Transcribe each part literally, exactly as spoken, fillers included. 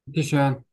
Bitteschön.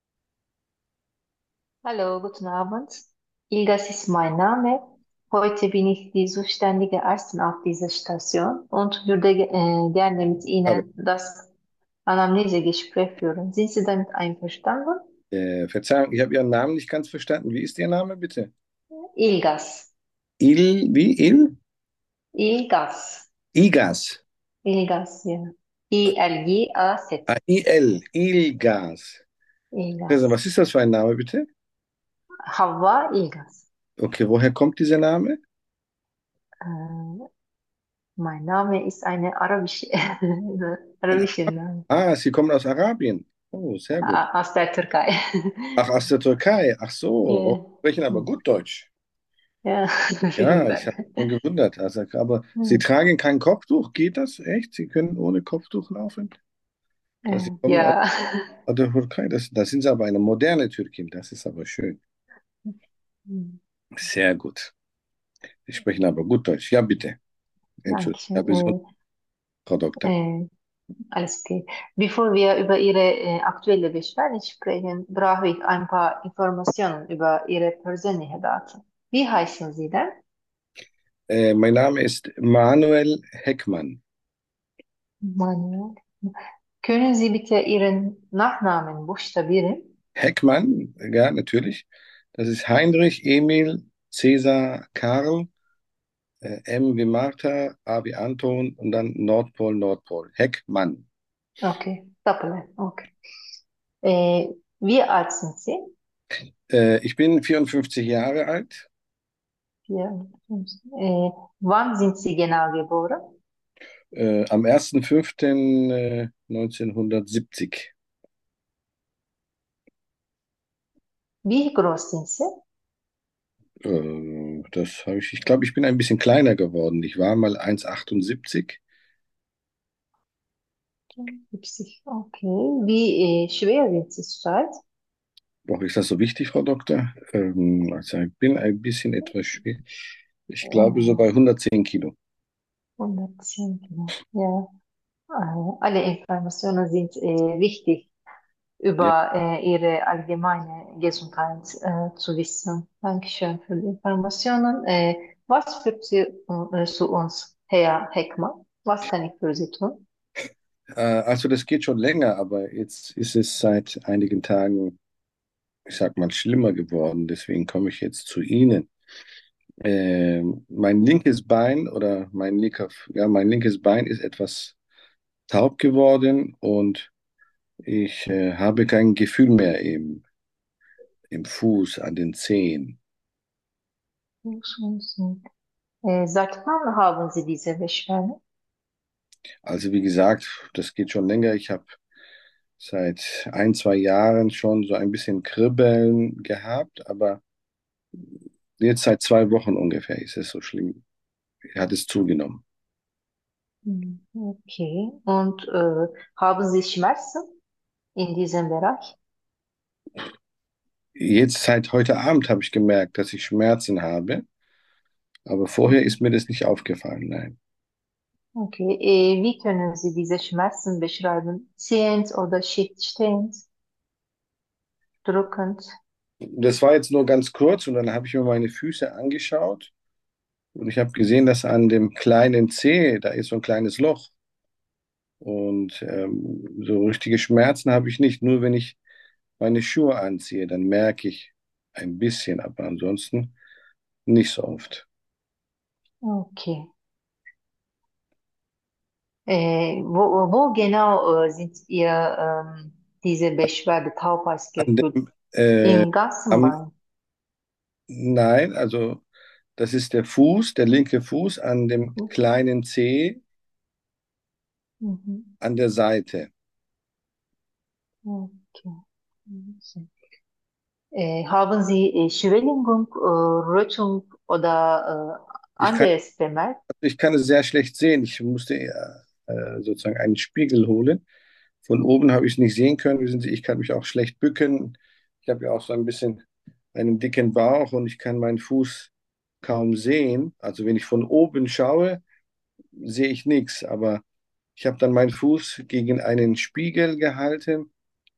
Hallo, guten Abend. Ilgas ist mein Name. Heute bin ich die zuständige Ärztin auf dieser Station und würde ge- äh, gerne mit Hallo. Ihnen das Anamnesegespräch führen. Sind Sie damit einverstanden? Äh, Verzeihung, ich habe Ihren Namen nicht ganz verstanden. Wie ist Ihr Name, bitte? Ilgas. Il, wie Il? Ilgas. Igas. Ilgas, ja. I-L-G-A-Z. Ah, I L, Ilgas. Also, Ilgas. was ist das für ein Name, bitte? Hawa Ilgas. Okay, woher kommt dieser Name? Äh, Mein Name ist eine arabische, Ein, arabische Name. ah, Sie kommen aus Arabien. Oh, sehr gut. A- Aus der Türkei. Ach, aus der Türkei. Ach so, oh, Ja. sprechen aber gut Deutsch. Ja, vielen Ja, ich Dank. habe mich schon gewundert. Also, aber Sie tragen kein Kopftuch, geht das? Echt? Sie können ohne Kopftuch laufen? Also, Sie Äh, kommen aus Ja, der Türkei. Das, das sind Sie aber eine moderne Türkin. Das ist aber schön. Sehr gut. Sie sprechen aber gut Deutsch. Ja, bitte. Entschuldigung, ich habe so, Dankeschön. Frau Äh, Doktor. äh, Alles okay. Bevor wir über Ihre äh, aktuelle Beschwerde sprechen, brauche ich ein paar Informationen über Ihre persönlichen Daten. Wie heißen Sie denn? Äh, mein Name ist Manuel Heckmann. Manuel. Können Sie bitte Ihren Nachnamen buchstabieren? Heckmann, ja, natürlich. Das ist Heinrich Emil Cäsar Karl, äh, M wie Martha, A wie Anton und dann Nordpol, Nordpol. Heckmann. Okay, Doppel. Okay. Äh, Wie alt sind Sie? Äh, ich bin vierundfünfzig Jahre alt. Ja. Äh, Wann sind Sie genau geboren? Äh, am ersten fünften Äh, neunzehnhundertsiebzig. Wie groß sind Sie? Äh, das habe ich, ich glaube, ich bin ein bisschen kleiner geworden. Ich war mal eins Komma achtundsiebzig. siebzig. Okay. Wie äh, schwer sind Sie zurzeit? Warum ist das so wichtig, Frau Doktor? Ähm, also ich bin ein bisschen etwas schwer. Ich glaube so Oh, bei hundertzehn Kilo. hundertzehn Kilo. Ja. Äh, Alle Informationen sind äh, wichtig, Ja. über äh, Ihre allgemeine Gesundheit äh, zu wissen. Dankeschön für die Informationen. Äh, was führt Sie äh, zu uns, Herr Heckmann? Was kann ich für Sie tun? Äh, also das geht schon länger, aber jetzt ist es seit einigen Tagen, ich sag mal, schlimmer geworden. Deswegen komme ich jetzt zu Ihnen. Ähm, mein linkes Bein oder mein linker, ja, mein linkes Bein ist etwas taub geworden und ich äh, habe kein Gefühl mehr im, im Fuß, an den Zehen. Äh, seit wann haben Sie diese Beschwerde? Also wie gesagt, das geht schon länger. Ich habe seit ein, zwei Jahren schon so ein bisschen Kribbeln gehabt, aber jetzt seit zwei Wochen ungefähr ist es so schlimm. Hat es zugenommen. Hm, okay. Und äh, haben Sie Schmerzen in diesem Bereich? Jetzt seit heute Abend habe ich gemerkt, dass ich Schmerzen habe, aber vorher ist Mhm. mir das nicht aufgefallen. Nein. Okay. Äh, wie können Sie diese Schmerzen beschreiben? Ziehend oder stehend, drückend? Das war jetzt nur ganz kurz und dann habe ich mir meine Füße angeschaut und ich habe gesehen, dass an dem kleinen Zeh, da ist so ein kleines Loch. Und ähm, so richtige Schmerzen habe ich nicht. Nur wenn ich meine Schuhe anziehe, dann merke ich ein bisschen, aber ansonsten nicht so oft. Okay. Äh, wo, wo genau äh, sind ihr ähm, diese Beschwerde An Taubheitsgefühl? dem, äh, Im ganzen am, Bein? nein, also das ist der Fuß, der linke Fuß an dem Fuß? kleinen Zeh Mhm. an der Seite. Okay. Äh, haben Sie äh, Schwellung, äh, Rötung oder äh, Ich kann, anderes bemerkt? ich kann es sehr schlecht sehen. Ich musste äh, äh, sozusagen einen Spiegel holen. Von oben habe ich es nicht sehen können. Wissen Sie, ich kann mich auch schlecht bücken. Ich habe ja auch so ein bisschen einen dicken Bauch und ich kann meinen Fuß kaum sehen. Also wenn ich von oben schaue, sehe ich nichts. Aber ich habe dann meinen Fuß gegen einen Spiegel gehalten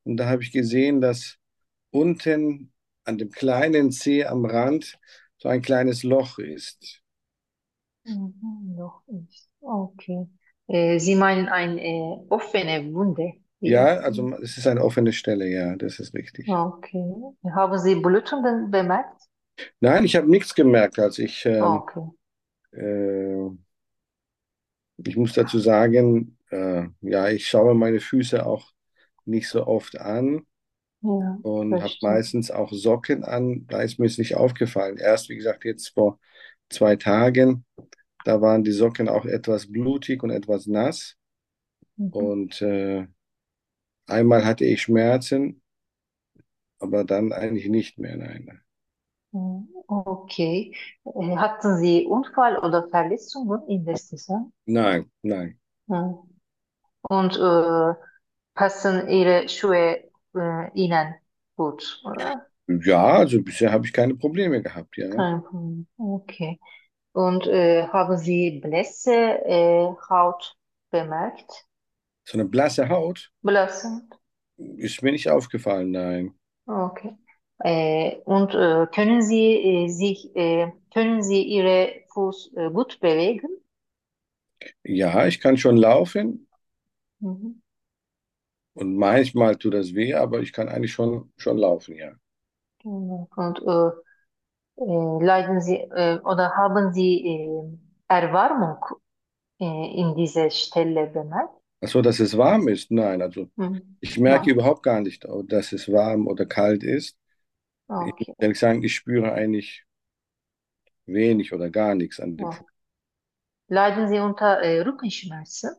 und da habe ich gesehen, dass unten an dem kleinen Zeh am Rand so ein kleines Loch ist. Mhm, noch nicht. Okay. Äh, Sie meinen eine äh, offene Wunde hier. Ja, also es ist eine offene Stelle, ja, das ist richtig. Okay. Haben Sie Blutungen bemerkt? Nein, ich habe nichts gemerkt, als ich, ähm, Okay. äh, ich muss dazu sagen, äh, ja, ich schaue meine Füße auch nicht so oft an Ja, und habe verstehe. meistens auch Socken an. Da ist mir es nicht aufgefallen. Erst, wie gesagt, jetzt vor zwei Tagen, da waren die Socken auch etwas blutig und etwas nass. Mhm. Und äh, einmal hatte ich Schmerzen, aber dann eigentlich nicht mehr. Nein, Mhm. Okay. Äh, Hatten Sie Unfall oder Verletzungen in der Saison? nein, nein. Mhm. Und äh, passen Ihre Schuhe äh, Ihnen gut, oder? Ja, also bisher habe ich keine Probleme gehabt, ja. Kein Problem. Okay. Und äh, haben Sie blässe äh, Haut bemerkt? So eine blasse Haut Blasse? ist mir nicht aufgefallen, nein. Okay. Äh, und äh, können Sie äh, sich, äh, können Sie Ihre Fuß äh, gut bewegen? Ja, ich kann schon laufen Mhm. und manchmal tut das weh, aber ich kann eigentlich schon, schon laufen, ja. Genau. Und äh, äh, leiden Sie äh, oder haben Sie äh, Erwärmung äh, in dieser Stelle bemerkt? Ach so, dass es warm ist? Nein, also Mhm. ich merke Nein. überhaupt gar nicht, oh, dass es warm oder kalt ist. Ich muss Okay. ehrlich sagen, ich spüre eigentlich wenig oder gar nichts an dem Fuß. Ja. Leiden Sie unter äh, Rückenschmerzen?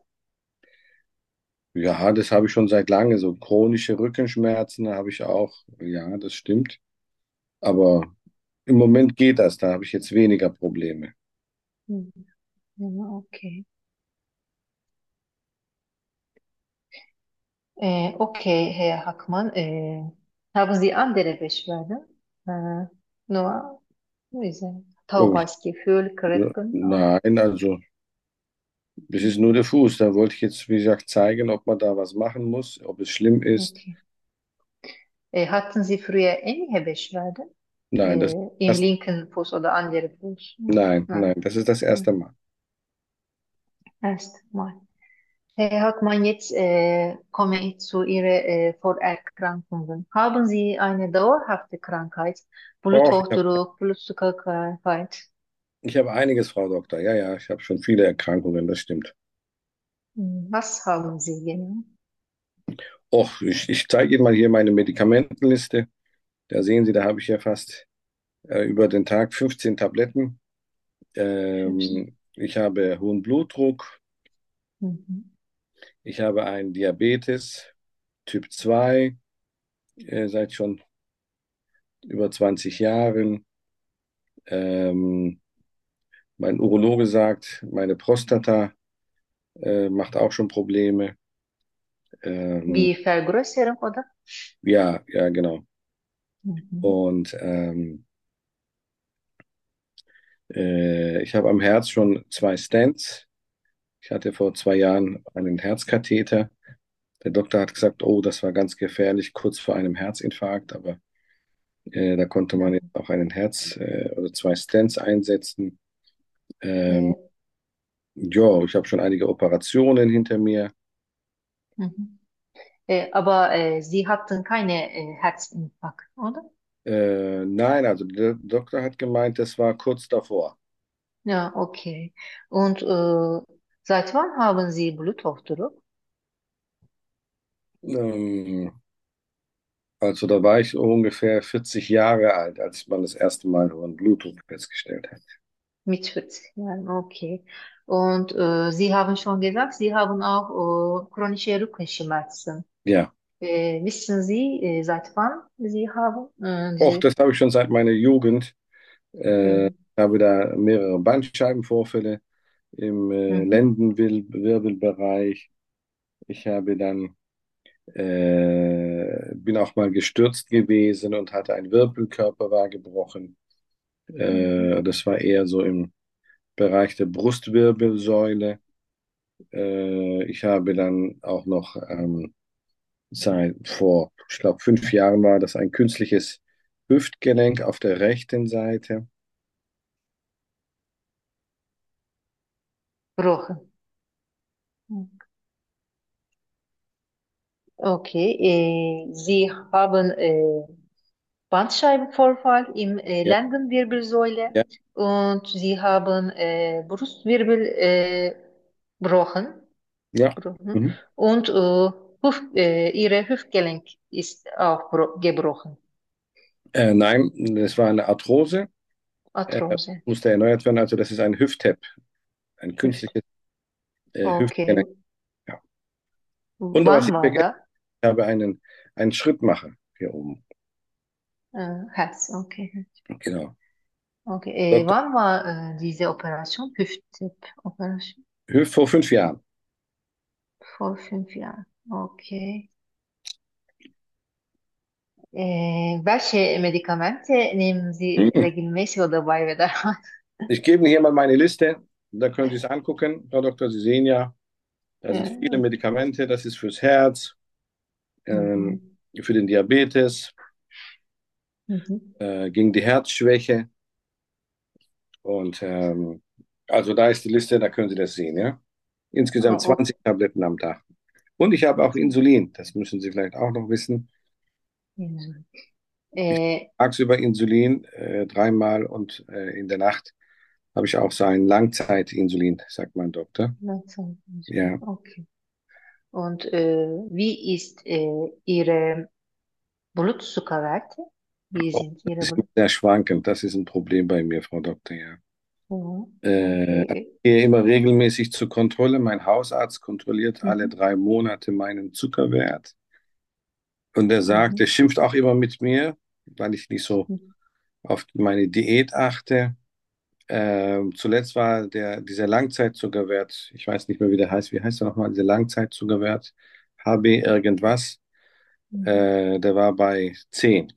Ja, das habe ich schon seit langem. So chronische Rückenschmerzen habe ich auch. Ja, das stimmt. Aber im Moment geht das. Da habe ich jetzt weniger Probleme. Mhm. Ja, okay. Äh, okay, Herr Hackmann, äh, haben Sie andere Beschwerden? Äh, nur diese Oh, Taubheitsgefühl, Krücken? Oh. nein, also das ist nur der Fuß. Da wollte ich jetzt, wie gesagt, zeigen, ob man da was machen muss, ob es schlimm ist. Okay. Äh, hatten Sie früher ähnliche Beschwerden? Nein, das, Äh, im das, linken Fuß oder anderen Fuß? Hm, nein, nein, nein. das ist das erste Hm. Mal. Erst mal. Herr Hackmann, jetzt äh, komme ich zu Ihren äh, Vorerkrankungen. Haben Sie eine dauerhafte Krankheit, Och, ich habe Bluthochdruck, Blutzuckerkrankheit? ich hab einiges, Frau Doktor. Ja, ja, ich habe schon viele Erkrankungen, das stimmt. Hm, was haben Sie genau? Och, ich, ich zeige Ihnen mal hier meine Medikamentenliste. Da sehen Sie, da habe ich ja fast äh, über den Tag fünfzehn Tabletten. Ähm, ich habe hohen Blutdruck. Mhm. Ich habe einen Diabetes Typ zwei äh, seit schon über zwanzig Jahren. Ähm, mein Urologe sagt, meine Prostata äh, macht auch schon Probleme. Ähm, Wie Vergrößerung, oder? ja, ja, genau. Mhm. Und ähm, äh, ich habe am Herz schon zwei Stents. Ich hatte vor zwei Jahren einen Herzkatheter. Der Doktor hat gesagt, oh, das war ganz gefährlich, kurz vor einem Herzinfarkt, aber äh, da konnte man jetzt Mhm. auch einen Herz äh, oder zwei Stents einsetzen. Ähm, Äh, ja, ich habe schon einige Operationen hinter mir. mhm. Äh, aber äh, Sie hatten keine äh, Herzinfarkt, oder? Äh, nein, also der Doktor hat gemeint, das war kurz davor. Ja, okay. Und äh, seit wann haben Sie Bluthochdruck? Ähm, also da war ich ungefähr vierzig Jahre alt, als man das erste Mal hohen Blutdruck festgestellt hat. Mit vierzig Jahren, okay. Und äh, Sie haben schon gesagt, Sie haben auch äh, chronische Rückenschmerzen. Ja, Äh, wissen Sie, äh, seit wann Sie haben? Äh, auch Sie, das habe ich schon seit meiner Jugend. Äh, ich mhm. habe da mehrere Bandscheibenvorfälle im äh, Mhm. Lendenwirbelbereich. Ich habe dann, äh, bin auch mal gestürzt gewesen und hatte ein Wirbelkörper war gebrochen. Mhm. Äh, das war eher so im Bereich der Brustwirbelsäule. Äh, ich habe dann auch noch ähm, seit vor, ich glaube, fünf Jahren war das ein künstliches Hüftgelenk auf der rechten Seite. Gebrochen. Okay. Äh, Sie haben äh, Bandscheibenvorfall im äh, Ja, Lendenwirbelsäule ja, und Sie haben äh, Brustwirbel äh, gebrochen. ja. gebrochen. Mhm. Und äh, Hüft, äh, Ihre Hüftgelenk ist auch bro- gebrochen. Äh, nein, das war eine Arthrose, äh, Arthrose. musste erneuert werden. Also das ist ein Hüft-Tap, ein Hüft. künstliches äh, Okay. Hüftgelenk. Ja. Und was Wann ich war vergessen da? habe, habe einen, einen Schrittmacher hier oben. Äh, Herz. Okay. Genau. Okay. Äh, Doktor wann war äh, diese Operation? Hüft-Operation? Hüft vor fünf Jahren. Vor fünf Jahren. Okay. Äh, welche Medikamente nehmen Sie Mhm. regelmäßig oder bei Bedarf? Ich gebe Ihnen hier mal meine Liste. Da können Sie es angucken, Frau Doktor. Sie sehen ja, da sind viele Ja. Medikamente. Das ist fürs Herz, ähm, Mhm. für den Diabetes, Mhm. äh, gegen die Herzschwäche. Und ähm, also da ist die Liste, da können Sie das sehen, ja. Ah, Insgesamt okay. zwanzig Tabletten am Tag. Und ich habe auch Insulin. Das müssen Sie vielleicht auch noch wissen. Mhm. Ich Äh, tagsüber Insulin äh, dreimal und äh, in der Nacht habe ich auch so ein Langzeitinsulin, sagt mein Doktor. langsam. Ja, Okay. Und äh, wie ist äh, Ihre Blutzuckerwerte? Wie oh, sind Ihre das ist Blut? sehr schwankend. Das ist ein Problem bei mir, Frau Doktor, ja. Ja. Äh, ich Okay. gehe immer regelmäßig zur Kontrolle. Mein Hausarzt kontrolliert alle Mhm. drei Monate meinen Zuckerwert. Und er sagt, er Mhm. schimpft auch immer mit mir, weil ich nicht so auf meine Diät achte. Ähm, zuletzt war der, dieser Langzeitzuckerwert, ich weiß nicht mehr, wie der heißt. Wie heißt der nochmal? Dieser Langzeitzuckerwert, H B irgendwas, Mhm. äh, der war bei zehn.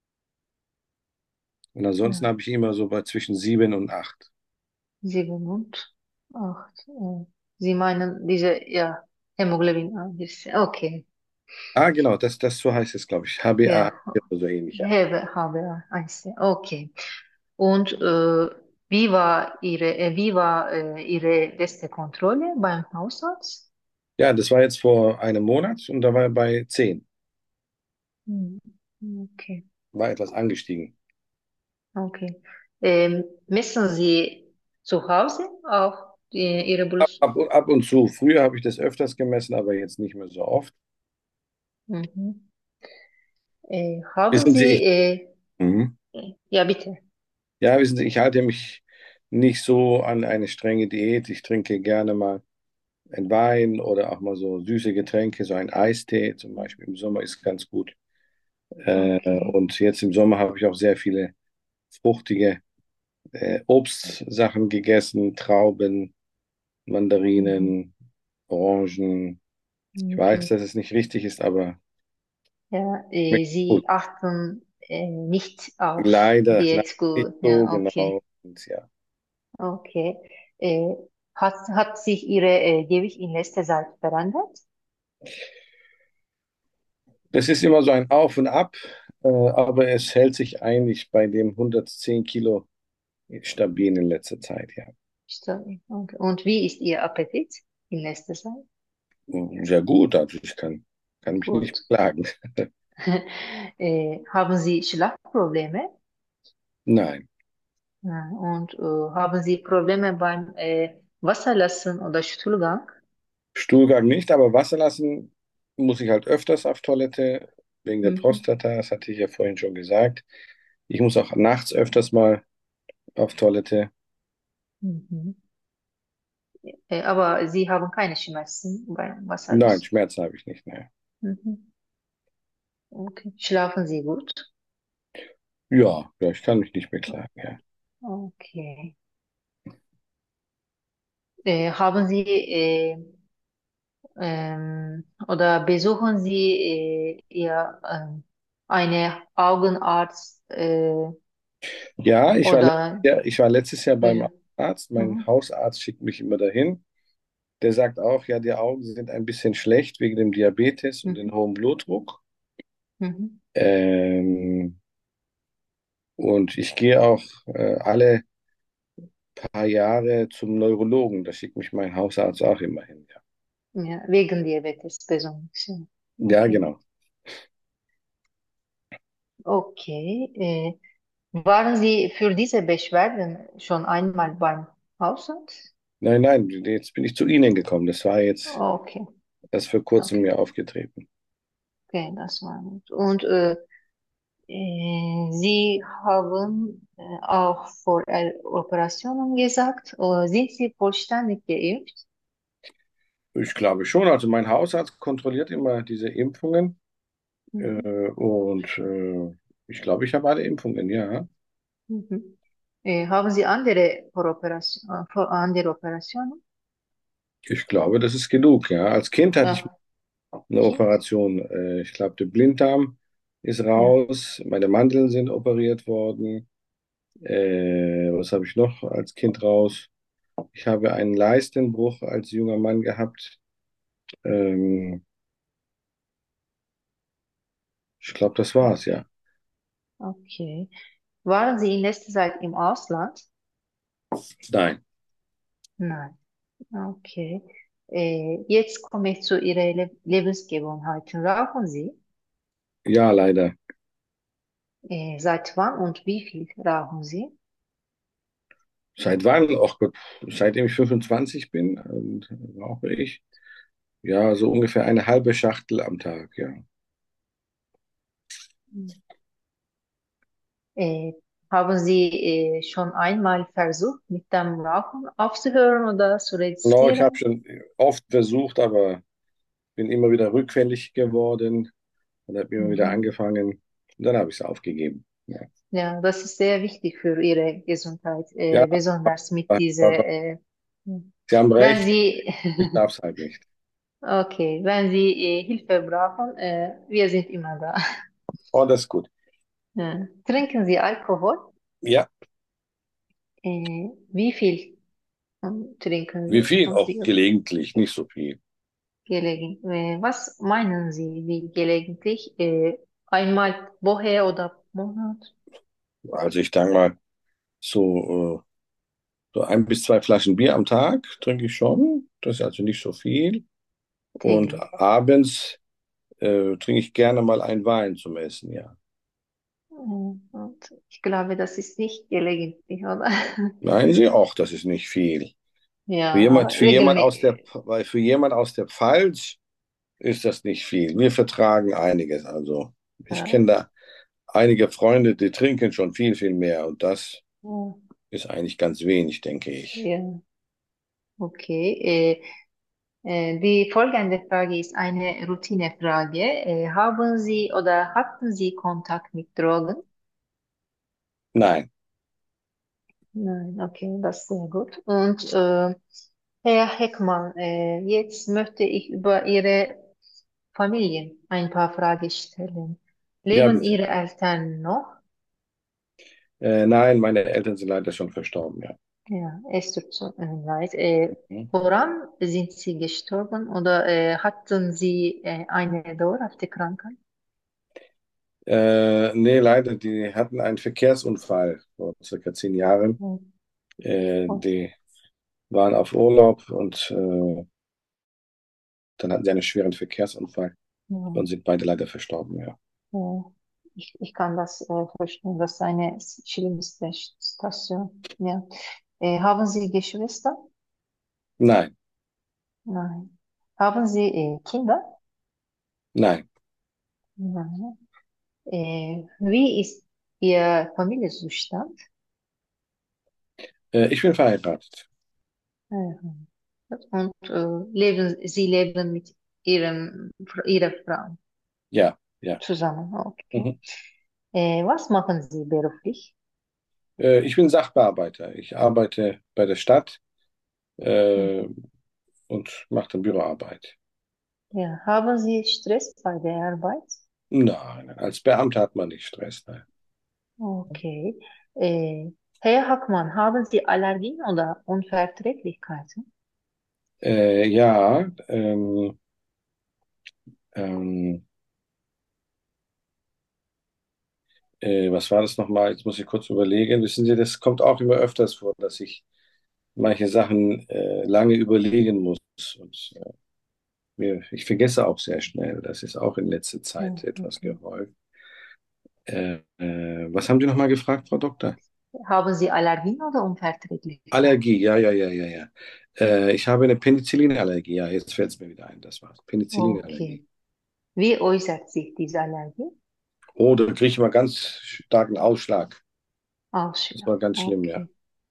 Und ansonsten Ja. habe ich immer so bei zwischen sieben und acht. Sieben und acht. Äh, Sie meinen diese, ja, Hämoglobin A eins. Okay. Ah, genau, das, das so heißt es, glaube ich. H B A Ja, oder so ähnlich, ja. habe, habe eins. Okay. Und äh, wie war Ihre, äh, wie war äh, Ihre letzte Kontrolle beim Hausarzt? Ja, das war jetzt vor einem Monat und da war er bei zehn. Hm, okay, War etwas angestiegen. okay. Ähm, messen Sie zu Hause auch die, Ihre Ab, Blut? ab, und- ab und zu. Früher habe ich das öfters gemessen, aber jetzt nicht mehr so oft. Mhm. Äh, haben Wissen Sie, Sie, ich, äh, mhm. ja bitte. Ja, wissen Sie, ich halte mich nicht so an eine strenge Diät. Ich trinke gerne mal einen Wein oder auch mal so süße Getränke, so ein Eistee zum Beispiel im Sommer ist ganz gut. Äh, Okay. und jetzt im Sommer habe ich auch sehr viele fruchtige äh, Obstsachen gegessen, Trauben, Mhm. Mandarinen, Orangen. Ich weiß, Mhm. dass es nicht richtig ist, aber Ja, äh, schmeckt gut. Sie achten äh, nicht auf Leider, leider Diät nicht gut. so Ja, okay. genau. Und ja. Okay. Äh, hat, hat sich Ihre äh, Gewicht in letzter Zeit verändert? Das ist immer so ein Auf und Ab, äh, aber es hält sich eigentlich bei dem hundertzehn Kilo stabil in letzter Zeit, ja. Stimmt. Okay. Und wie ist Ihr Appetit in letzter Zeit? Sehr gut, also ich kann, kann mich nicht Gut. beklagen. Äh, haben Sie Schlafprobleme? Nein, Ja, und äh, haben Sie Probleme beim äh, Wasserlassen oder Stuhlgang? Stuhlgang nicht, aber Wasser lassen muss ich halt öfters auf Toilette wegen der Mhm. Prostata, das hatte ich ja vorhin schon gesagt. Ich muss auch nachts öfters mal auf Toilette. Mhm. Äh, aber Sie haben keine Schmerzen beim Nein, Wasserlassen? Schmerzen habe ich nicht mehr. Mhm. Okay. Schlafen Sie gut? Ja, ja, ich kann mich nicht beklagen, ja. Okay. Äh, haben Sie äh, ähm, oder besuchen Sie äh, Ihr ähm, eine Augenarzt äh, Ja, ich war letztes oder Jahr, ich war letztes Jahr beim ja. Arzt. Mein Mhm. Hausarzt schickt mich immer dahin. Der sagt auch, ja, die Augen sind ein bisschen schlecht wegen dem Diabetes und dem Mhm. hohen Blutdruck. Mhm. Ähm, und ich gehe auch äh, alle paar Jahre zum Neurologen. Da schickt mich mein Hausarzt auch immer hin. Ja, Ja, wegen Diabetes besonders. Ja. ja, Okay. genau. Okay. Äh, waren Sie für diese Beschwerden schon einmal beim Hausarzt? Nein, nein, jetzt bin ich zu Ihnen gekommen. Das war jetzt Okay. erst vor kurzem Okay. mir aufgetreten. Okay, das war gut. Und äh, äh, Sie haben äh, auch vor äh, Operationen gesagt, äh, sind Sie vollständig geimpft? Ich glaube schon. Also mein Hausarzt kontrolliert immer diese Impfungen. Mhm. Äh, und äh, ich glaube, ich habe alle Impfungen, ja. Mhm. Äh, haben Sie andere vor Operation, äh, vor andere Operationen? Ich glaube, das ist genug, ja. Als Kind hatte ich Ja, eine Kind? Operation. Äh, ich glaube, der Blinddarm ist Ja. raus, meine Mandeln sind operiert worden. Äh, was habe ich noch als Kind raus? Ich habe einen Leistenbruch als junger Mann gehabt. Ähm, ich glaube, das war's, ja. Okay. Waren Sie in letzter Zeit im Ausland? Nein, Nein. Okay. Äh, jetzt komme ich zu Ihren Le Lebensgewohnheiten. Rauchen Sie? ja, leider. Äh, seit wann und wie viel rauchen Sie? Seit wann? Ach Gott, seitdem ich fünfundzwanzig bin, und rauche ich. Ja, so ungefähr eine halbe Schachtel am Tag, ja. Äh, haben Sie äh, schon einmal versucht, mit dem Rauchen aufzuhören oder zu No, ich habe reduzieren? schon oft versucht, aber bin immer wieder rückfällig geworden und habe immer wieder Mhm. angefangen. Und dann habe ich es aufgegeben. Ja, Ja, das ist sehr wichtig für Ihre Gesundheit, ja, äh, besonders mit aber, dieser, aber äh, Sie haben wenn recht, Sie, ich darf es halt nicht. okay, wenn Sie äh, Hilfe brauchen, äh, wir sind immer da. Oh, das ist gut. Ja. Trinken Sie Alkohol? Ja, Äh, wie viel ähm, trinken wie Sie viel? am Auch Tag? gelegentlich, nicht so viel. Gelegen. Äh, was meinen Sie, wie gelegentlich? Äh, einmal Woche oder Monat? Also ich denke mal, so, äh, so ein bis zwei Flaschen Bier am Tag trinke ich schon. Das ist also nicht so viel. Und Täglich. abends äh, trinke ich gerne mal einen Wein zum Essen, ja. Äh, und ich glaube, das ist nicht gelegentlich, oder? Meinen Sie auch, das ist nicht viel. Für Ja, jemand, für jemand aus der, regelmäßig. weil für jemand aus der Pfalz ist das nicht viel. Wir vertragen einiges. Also ich Ja, kenne da einige Freunde, die trinken schon viel, viel mehr. Und das ja, ist eigentlich ganz wenig, denke ich. ja. Okay. Äh, äh, die folgende Frage ist eine Routinefrage. Äh, haben Sie oder hatten Sie Kontakt mit Drogen? Nein. Nein, okay, das ist sehr gut. Und äh, Herr Heckmann, äh, jetzt möchte ich über Ihre Familie ein paar Fragen stellen. Ja, Leben bitte. Ihre Eltern noch? Äh, nein, meine Eltern sind leider schon verstorben, ja. Ja, es tut so äh, leid. Äh, Mhm. woran sind Sie gestorben oder äh, hatten Sie äh, eine dauerhafte Krankheit? Äh, nee, leider, die hatten einen Verkehrsunfall vor circa zehn Jahren. Ja, Äh, oh, die waren auf Urlaub und äh, dann hatten sie einen schweren Verkehrsunfall ja, und sind beide leider verstorben, ja. ja. Ich, ich kann das äh, verstehen. Das ist eine schlimmste Station. Ja. Äh, haben Sie Geschwister? Nein, Nein. Haben Sie äh, Kinder? nein. Nein. Äh, wie ist Ihr Familienzustand? Äh, ich bin verheiratet. Mhm. Und äh, leben, Sie leben mit Ihrem, Ihrer Frau Ja, ja. zusammen. Okay. Mhm. Äh, was machen Sie beruflich? Äh, ich bin Sachbearbeiter. Ich arbeite bei der Stadt äh, Mhm. und mache dann Büroarbeit. Ja. Haben Sie Stress bei der Arbeit? Nein, als Beamter hat man nicht Stress. Nein. Okay. Äh, Herr Hackmann, haben Sie Allergien oder Unverträglichkeiten? Äh, ja, ähm, ähm, äh, was war das nochmal? Jetzt muss ich kurz überlegen. Wissen Sie, das kommt auch immer öfters vor, dass ich manche Sachen äh, lange überlegen muss. Und äh, mir, ich vergesse auch sehr schnell. Das ist auch in letzter Zeit Hm, etwas okay. gehäuft. Äh, äh, was haben Sie nochmal gefragt, Frau Doktor? Haben Sie Allergien oder Unverträglichkeit? Allergie, ja, ja, ja, ja, ja. Äh, ich habe eine Penicillinallergie. Ja, jetzt fällt es mir wieder ein. Das war's. Okay. Penicillinallergie. Wie äußert sich diese Allergie? Oh, da kriege ich mal ganz starken Ausschlag. Das Ausschlag. war ganz schlimm, ja. Okay.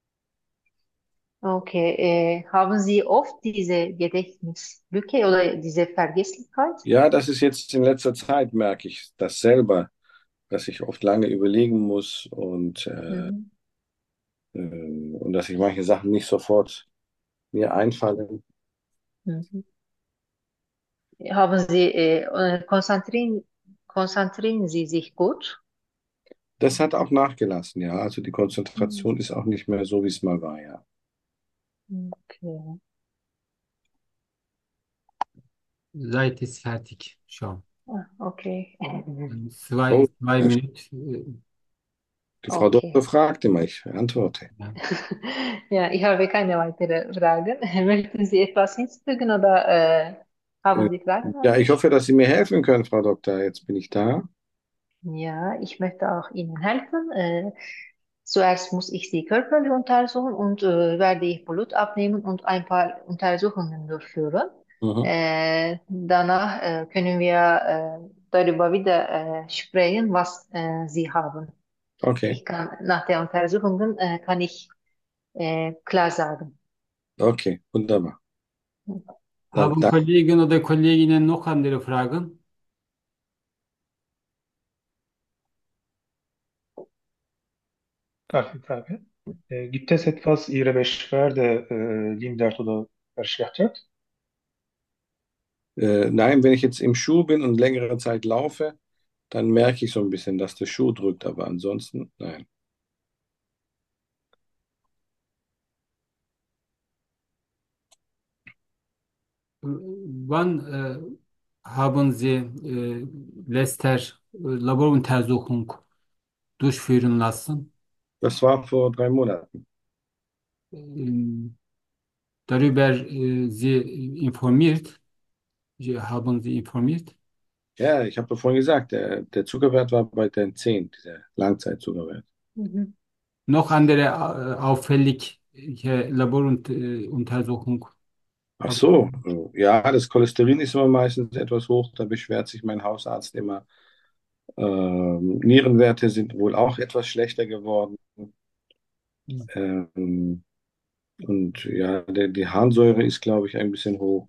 Okay. Äh, haben Sie oft diese Gedächtnislücke oder diese Vergesslichkeit? Ja, das ist jetzt in letzter Zeit, merke ich das selber, dass ich oft lange überlegen muss und, äh, Mhm. äh, und dass ich manche Sachen nicht sofort mir einfallen. Mhm. Haben Sie, äh, äh, konzentrieren, konzentrieren Sie sich gut? Das hat auch nachgelassen, ja. Also die Mhm. Konzentration ist auch nicht mehr so, wie es mal war, ja. Okay. Seid ist fertig. Schon. Ah, okay. Yani zwei, Oh, zwei das- Minuten. die Frau Doktor Okay. fragt immer, ich antworte. Äh, ja. Ja, ich habe keine weiteren Fragen. Möchten Sie etwas hinzufügen oder äh, Äh, haben Sie Fragen an Ja, ich mich? hoffe, dass Sie mir helfen können, Frau Doktor. Jetzt bin ich da. Ja, ich möchte auch Ihnen helfen. Äh, zuerst muss ich Sie körperlich untersuchen und äh, werde ich Blut abnehmen und ein paar Untersuchungen durchführen. Mhm. Äh, danach äh, können wir äh, darüber wieder äh, sprechen, was äh, Sie haben. Okay, Ich kann nach der Untersuchungen äh, kann ich äh, klar sagen. okay, wunderbar. Dann, Haben dann, Kollegen oder Kolleginnen noch andere Fragen? Darf ich fragen? Äh, gibt es etwas Ihre Beschwerde äh, lindert oder verschlechtert? äh, nein, wenn ich jetzt im Schuh bin und längere Zeit laufe, dann merke ich so ein bisschen, dass der Schuh drückt, aber ansonsten, nein. Äh, Wann äh, haben Sie äh, Lester äh, Laboruntersuchung durchführen lassen? Das war vor drei Monaten. Ähm, darüber äh, Sie informiert? Sie, haben Sie informiert? Ja, ich habe ja vorhin gesagt, der, der Zuckerwert war bei den zehn, dieser Langzeitzuckerwert. Mhm. Noch andere äh, auffällige Laboruntersuchung Ach so, haben? äh, ja, das Cholesterin ist immer meistens etwas hoch, da beschwert sich mein Hausarzt immer. Ähm, Nierenwerte sind wohl auch etwas schlechter geworden. Ähm, und ja, der, die Harnsäure ist, glaube ich, ein bisschen hoch.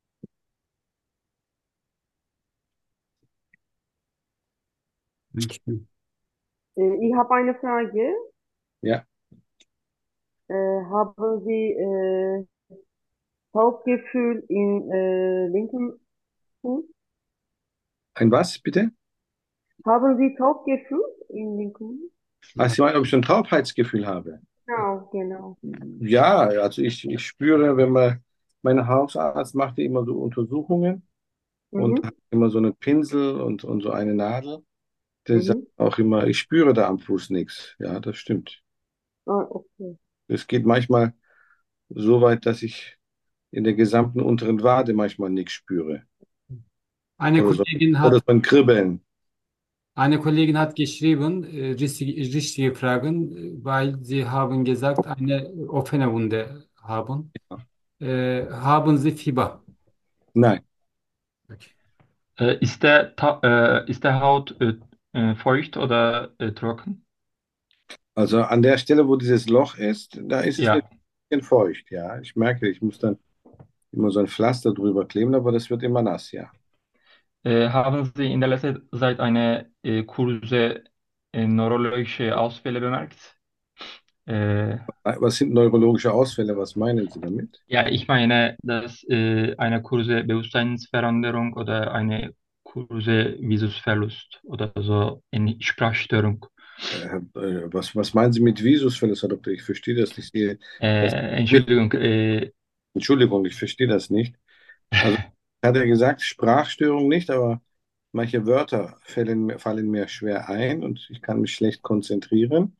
Okay. Äh, Ich habe eine Frage. Ja, Äh, haben Sie äh, Taubgefühl im äh, linken Fuß? ein was, bitte? Haben Sie Taubgefühl im linken Ach, Sie meinen, ob ich so ein Taubheitsgefühl habe? Genau, genau. Ja, also ich, ich spüre, wenn man, mein Hausarzt macht ja immer so Untersuchungen und Mhm, hat immer so einen Pinsel und, und so eine Nadel. Der sagt mhm. auch immer, ich spüre da am Fuß nichts. Ja, das stimmt. Ah, okay. Es geht manchmal so weit, dass ich in der gesamten unteren Wade manchmal nichts spüre. Eine Oder so, Kollegin oder hat, so ein Kribbeln. eine Kollegin hat geschrieben, äh, richtige, richtige Fragen, äh, weil Sie haben gesagt, eine offene Wunde haben. Äh, haben Sie Fieber? Nein. Okay. Äh, ist der, Ta äh, ist der Haut äh, äh, feucht oder äh, trocken? Also an der Stelle, wo dieses Loch ist, da ist es ein Ja. bisschen feucht. Ja, ich merke, ich muss dann immer so ein Pflaster drüber kleben, aber das wird immer nass, ja. Äh, haben Sie in der letzten Zeit eine äh, kurze äh, neurologische Ausfälle bemerkt? Äh, Was sind neurologische Ausfälle? Was meinen Sie damit? ja, ich meine, dass äh, eine kurze Bewusstseinsveränderung oder eine kurze Visusverlust oder so eine Sprachstörung. Äh, äh, was, was meinen Sie mit Visusverlust, Herr Doktor? Ich verstehe das nicht. Sie- Das, Äh, Entschuldigung, äh, Entschuldigung, ich verstehe das nicht. Also, hat er gesagt, Sprachstörung nicht, aber manche Wörter fallen, mir- fallen mir schwer ein und ich kann mich schlecht konzentrieren.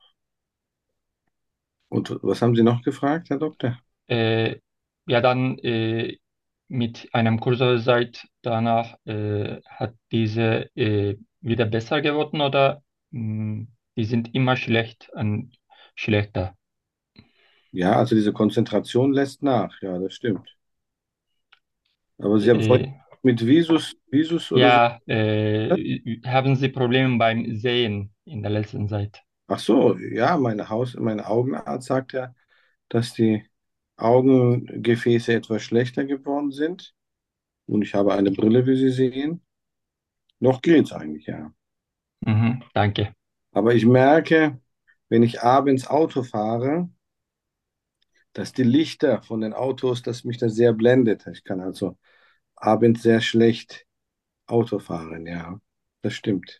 Und was haben Sie noch gefragt, Herr Doktor? Äh, ja, dann äh, mit einem Kurzzeit danach äh, hat diese äh, wieder besser geworden oder mh, die sind immer schlecht und schlechter. Ja, also diese Konzentration lässt nach. Ja, das stimmt. Aber Sie haben vorhin Äh, mit Visus, Visus oder so. ja, äh, haben Sie Probleme beim Sehen in der letzten Zeit? Ach so, ja, meine Haus, mein Augenarzt sagt ja, dass die Augengefäße etwas schlechter geworden sind. Und ich habe eine Brille, wie Sie sehen. Noch geht's eigentlich, ja. Mhm, danke. Aber ich merke, wenn ich abends Auto fahre, dass die Lichter von den Autos, dass mich das sehr blendet. Ich kann also abends sehr schlecht Auto fahren, ja. Das stimmt.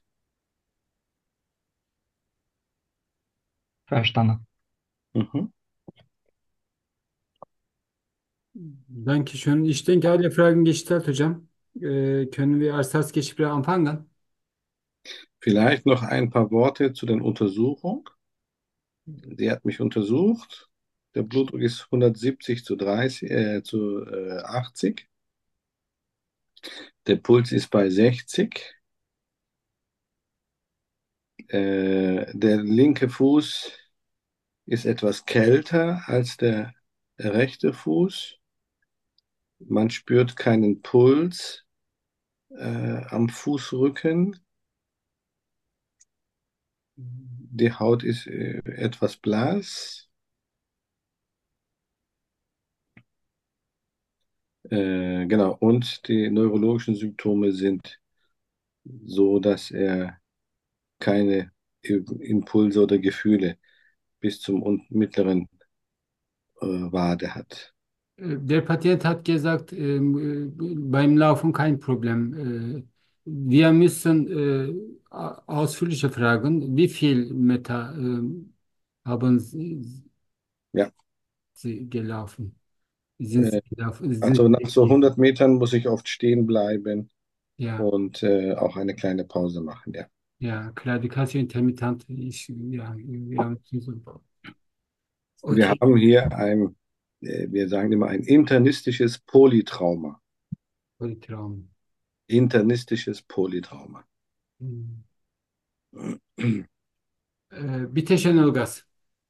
Verstanden. Mhm. Dankeschön. Ich denke, alle Fragen gestellt, hocam. Äh, können wir als Tagesgespräch anfangen? Vielleicht noch ein paar Worte zu den Untersuchungen. Sie hat mich untersucht. Der Blutdruck ist hundertsiebzig zu dreißig, äh, zu äh, achtzig. Der Puls ist bei sechzig. Äh, der linke Fuß ist etwas kälter als der rechte Fuß. Man spürt keinen Puls äh, am Fußrücken. Die Haut ist äh, etwas blass. Äh, genau. Und die neurologischen Symptome sind so, dass er keine Impulse oder Gefühle bis zum un- mittleren äh, Wade hat. Äh, Der Patient hat gesagt, ähm, äh, beim Laufen kein Problem. Äh, wir müssen äh, a- ausführlicher fragen, wie viel Meter ähm, haben Sie, Ja, Sie gelaufen? Sind äh, Sie gelaufen? also Sind nach so Sie, hundert Metern muss ich oft stehen bleiben ja, und äh, auch eine kleine Pause machen. Ja. ja, Klaudikation intermittent. Ich, ja, ja, so. Wir Okay. haben hier ein, äh, wir sagen immer ein internistisches Polytrauma. Polytraum. Internistisches Polytrauma. Hm. Äh, bitte schön, Olgas.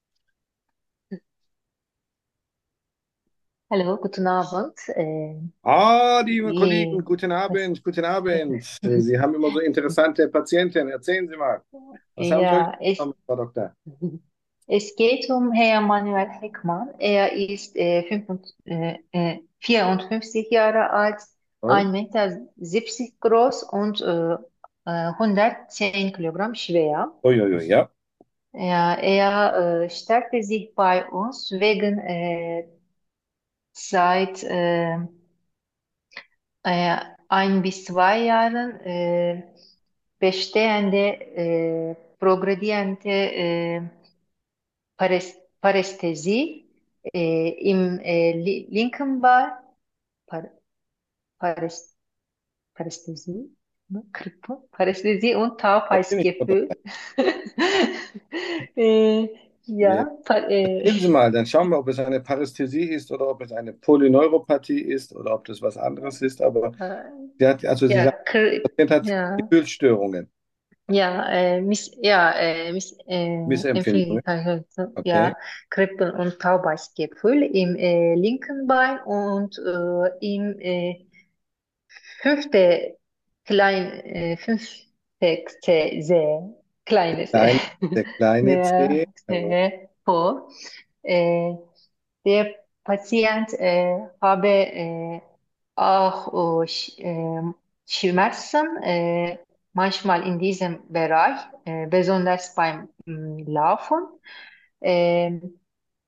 Hallo, guten Abend. Äh, Ah, liebe Kollegen, wie, guten was, Abend, guten Abend. Äh, Sie haben immer so interessante Patienten. Erzählen Sie mal, was haben Sie heute ja, es, bekommen, Frau Doktor? es geht um Herrn Manuel Heckmann. Er ist äh, fünfund- äh, äh, vierundfünfzig Jahre alt, Oh, ein Meter siebzig groß und äh, äh, hundertzehn Kilogramm schwer. uiuiui, ja. Ja, er äh, stärkte sich bei uns wegen äh, seit äh, äh, ein bis zwei Jahren äh, bestehende äh, progrediente äh, Paräs Parästhesie äh, im äh, li linken Bein, Par Paräs Parästhesie, ne? Krippe? Parästhesie und Da bin ich, Frau Taubheitsgefühl. Doktor. äh, Wir- ja, pa äh, Erzählen Sie mal, dann schauen wir, ob es eine Parästhesie ist oder ob es eine Polyneuropathie ist oder ob das was anderes ist. Aber äh, sie hat, also Sie ja, sagen, Kri der Patient hat ja. Gefühlsstörungen, Ja, äh, Miss, ja, äh, Miss, äh, Missempfindungen. Empfindlichkeit, Okay. ja, Kribbeln und Taubheitsgefühl im äh, linken Bein und äh, im äh, fünfte klein, äh, fünfte Zeh, kleines Kleine, der kleine C. ja, Also, äh, vor. Äh, der Patient äh, habe äh, auch äh, Sch- äh, Schmerzen, äh, manchmal in diesem Bereich, äh, besonders beim mm, Laufen. Ähm,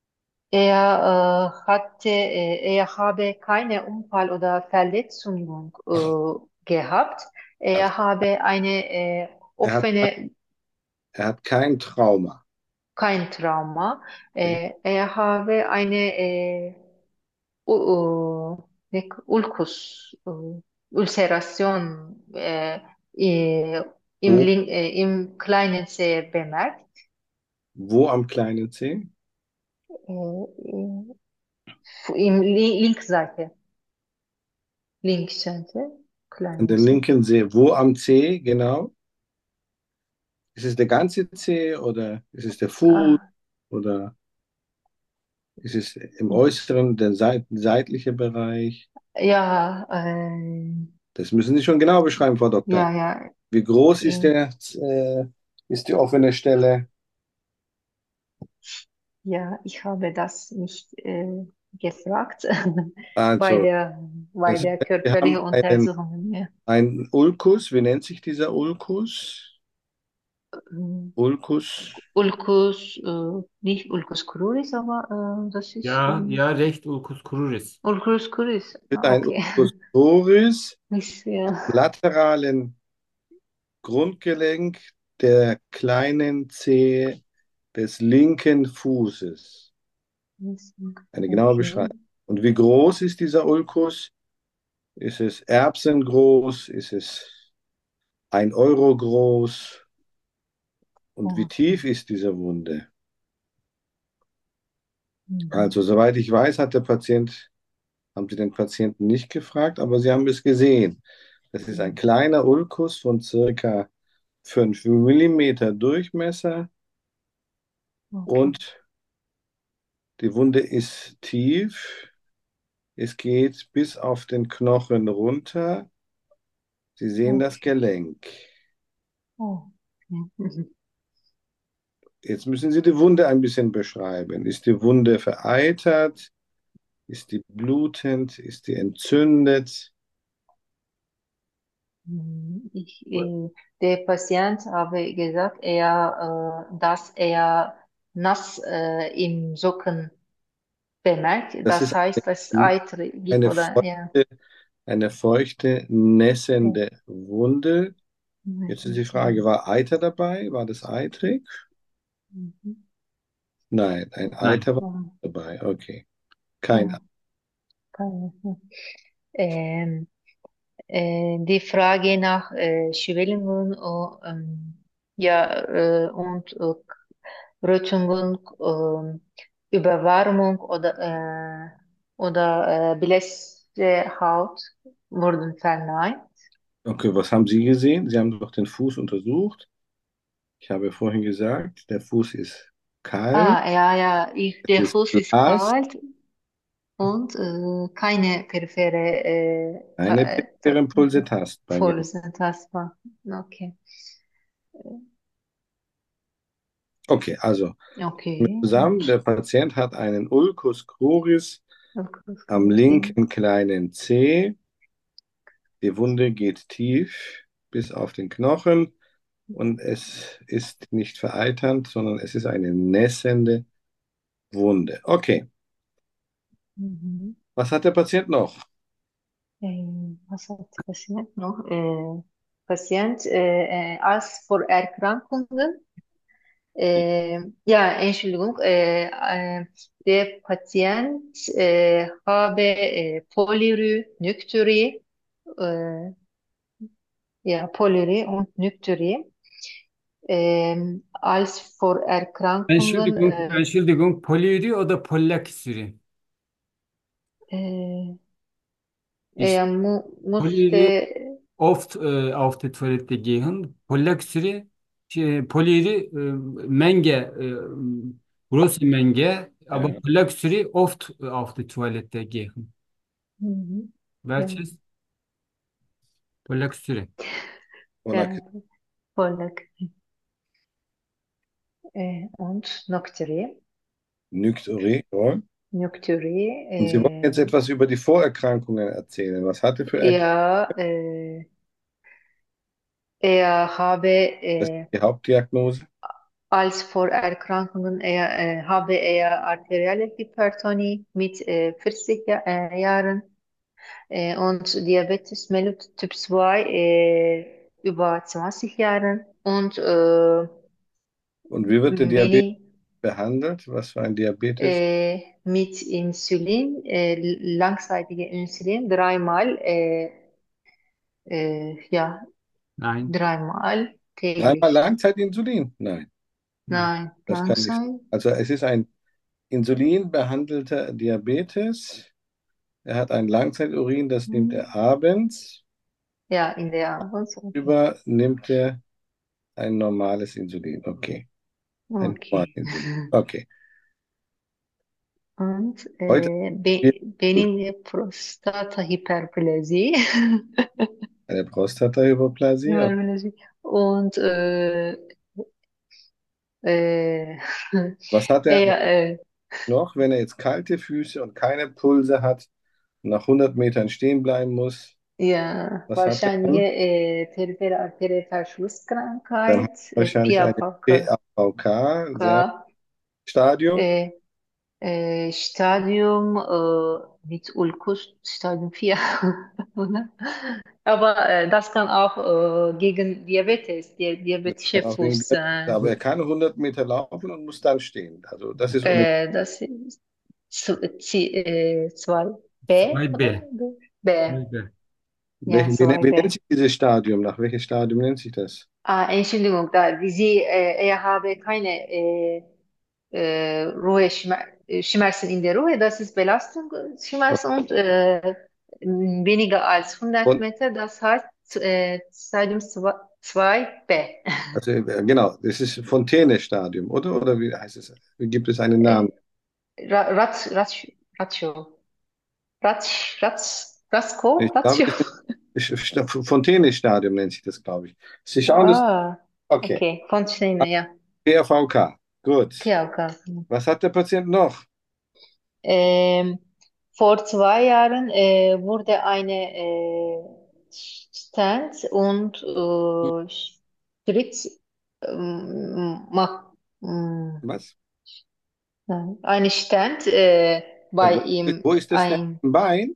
er äh, hatte, äh, er habe keine Unfall oder Verletzung äh, gehabt. also Er habe eine äh, er hat, offene, er hat kein Trauma. kein Trauma. Okay. Äh, er habe eine äh, U- ne- Ulkus, äh, Ulceration äh, äh, im, Wo, lin- äh, im kleinen Zeh bemerkt. wo am kleinen Zeh? Äh, im, im li Linkseite, Linkseite, An kleine der Zeh. linken Zeh. Wo am Zeh, genau? Ist es der ganze Zeh oder ist es der Fuß Ah, oder ist es im Äußeren der seit seitliche Bereich? ja, äh, Das müssen Sie schon genau beschreiben, Frau Doktor. ja, ja, Wie groß ist im, der, äh, ist die offene Stelle? ja, ich habe das nicht äh, gefragt bei Also, der, bei das ist, der wir haben körperlichen einen, Untersuchung. Ja. einen Ulkus. Wie nennt sich dieser Ulkus? Ähm, Ulkus. Ulcus, äh, nicht Ulcus cruris, aber äh, das ist Ja, ähm, ja, recht, Ulcus cruris. Ulcus cruris. Ist Ah, ein okay. Ulkus psoris Ist, ja. am lateralen Grundgelenk der kleinen Zehe des linken Fußes. Ist- Eine genaue Okay. Beschreibung. Und wie groß ist dieser Ulkus? Ist es erbsengroß? Ist es ein Euro groß? Und wie Okay. tief ist diese Wunde? Mhm. Also, soweit ich weiß, hat der Patient, haben Sie den Patienten nicht gefragt, aber Sie haben es gesehen. Das ist ein Mhm. kleiner Ulkus von circa fünf Millimeter Durchmesser Okay. und die Wunde ist tief. Es geht bis auf den Knochen runter. Sie sehen das Okay. Gelenk. Oh. Mhm. Jetzt müssen Sie die Wunde ein bisschen beschreiben. Ist die Wunde vereitert? Ist die blutend? Ist die entzündet? Mhm. Ich, äh, der Patient habe gesagt, er, äh, dass er nass äh, im Socken bemerkt. Das Das ist heißt, dass Eiter gibt eine oder ja. feuchte, eine feuchte, Ja. nässende Wunde. Jetzt ist die Frage, Mhm. war Eiter dabei? War das eitrig? Mhm. Nein, ein Nein. Eiter war Ja. dabei. Okay, kein Ja. Keine- ja. Ähm, äh, die Frage nach äh, Schwellungen oh, ähm, ja, äh, und äh, Rötungen, ähm, Überwärmung oder, äh, oder äh, belästigte Haut wurden verneint. Okay, was haben Sie gesehen? Sie haben doch den Fuß untersucht. Ich habe vorhin gesagt, der Fuß ist kalt, Ah, ja, ja, ich, es der ist Fuß ist blass, kalt und äh, keine periphere äh, ta eine äh, ta periphere Impulse tastbar. Genau. Pulse, tastbar. Okay. Okay, also Okay. zusammen, der Patient hat einen Ulcus cruris am Und, linken kleinen Zeh. Die Wunde geht tief bis auf den Knochen und es ist nicht vereiternd, sondern es ist eine nässende Wunde. Okay, mhm. was hat der Patient noch? Ähm, was hat Patient noch? Äh, Patient äh, äh, als Vorerkrankungen. Äh, ja, Entschuldigung. Äh, äh, der Patient äh, habe äh, Polyrynykturie, äh, ja, Polyrie und Nykturie ähm, als Vorerkrankungen. Entschuldigung, Äh, Entschuldigung, Polyuri oder Pollaksüri? äh, Ich er mu musste. Polyuri oft äh, auf die Toilette gehen. Pollaksüri, şey, Polyuri e, Menge, e, große Menge, aber Ja, Pollaksüri oft äh, auf die Toilette gehen. Mhm. Ja, Welches? Pollaksüri. oder ja, Polak. Äh, und Nocturie. Nykturie. Ja. Nocturie. Und Sie wollen jetzt Äh, etwas über die Vorerkrankungen erzählen. Was hatte für Erkrankungen? ja, äh, er habe Das ist äh, die Hauptdiagnose. als Vorerkrankungen er, äh, habe er arterielle Hypertonie mit äh, vierzig Ja- äh, Jahren äh, und Diabetes mellitus Typ zwei äh, über zwanzig Jahren und äh, Und wie wird der Diabetes Meni, behandelt? Was für ein Diabetes? Äh, mit Insulin, äh, langzeitige Insulin, dreimal, äh, äh, ja, Nein. dreimal Dreimal täglich. Langzeitinsulin? Nein, Nein. Nein, das kann nicht. langsam. Also es ist ein insulinbehandelter Diabetes. Er hat ein Langzeiturin, das nimmt Hm. er abends. Ja, in der Abend. Okay. Über nimmt er ein normales Insulin. Okay, ein normales Okay. Insulin. Okay. Und Heute äh, be wird benimle Prostatahyperplasie. eine Prostatahyperplasie. Okay. Hyperplasie. Und äh, äh, Was hat er er, äh, noch, wenn er jetzt kalte Füße und keine Pulse hat und nach hundert Metern stehen bleiben muss? ja, Was hat er wahrscheinlich dann? äh, periphere Dann hat Arterieverschlusskrankheit, er äh, wahrscheinlich eine P A V K. P A V K, sehr K, Stadium. äh, äh, Stadium äh, mit Ulkus, Stadium vier. Oder? Aber äh, das kann auch äh, gegen Diabetes, die diabetische Auch wegen Fuß Diabetes. sein. Aber er kann hundert Meter laufen und muss dann stehen. Also das ist ungefähr. Äh, das ist z- z- äh, zwei B zwei oder B. B? B. zwei B. Ja, Welchen, wie, ne- zwei wie nennt B. sich dieses Stadium? Nach welchem Stadium nennt sich das? Ah, Entschuldigung, da, Sie, äh, er habe keine äh, äh, Ruhe, Schmer äh, Schmerzen in der Ruhe, das ist Belastungsschmerz und äh, weniger als hundert Und, Meter, das heißt äh, Stadium zwei B. also, äh, genau, das ist Fontäne-Stadium, oder? Oder wie heißt es? Wie gibt es einen Äh, Namen? Ra- Ratio, Ratio, Ratio, Ratio, Ratio, Ich Ratio, glaube, Ratio. es ist, ist, Fontäne-Stadium nennt sich das, glaube ich. Sie schauen das. Ah, Okay. okay, Fontaine, ja. P A V K. Gut. Ja, okay. Was hat der Patient noch? Ähm, vor zwei Jahren äh, wurde eine äh, Stand und äh, Schritt ähm, mach, ähm, Was? nein, eine Stand äh, Ja, bei wo, ihm wo ist das denn? ein Im Bein?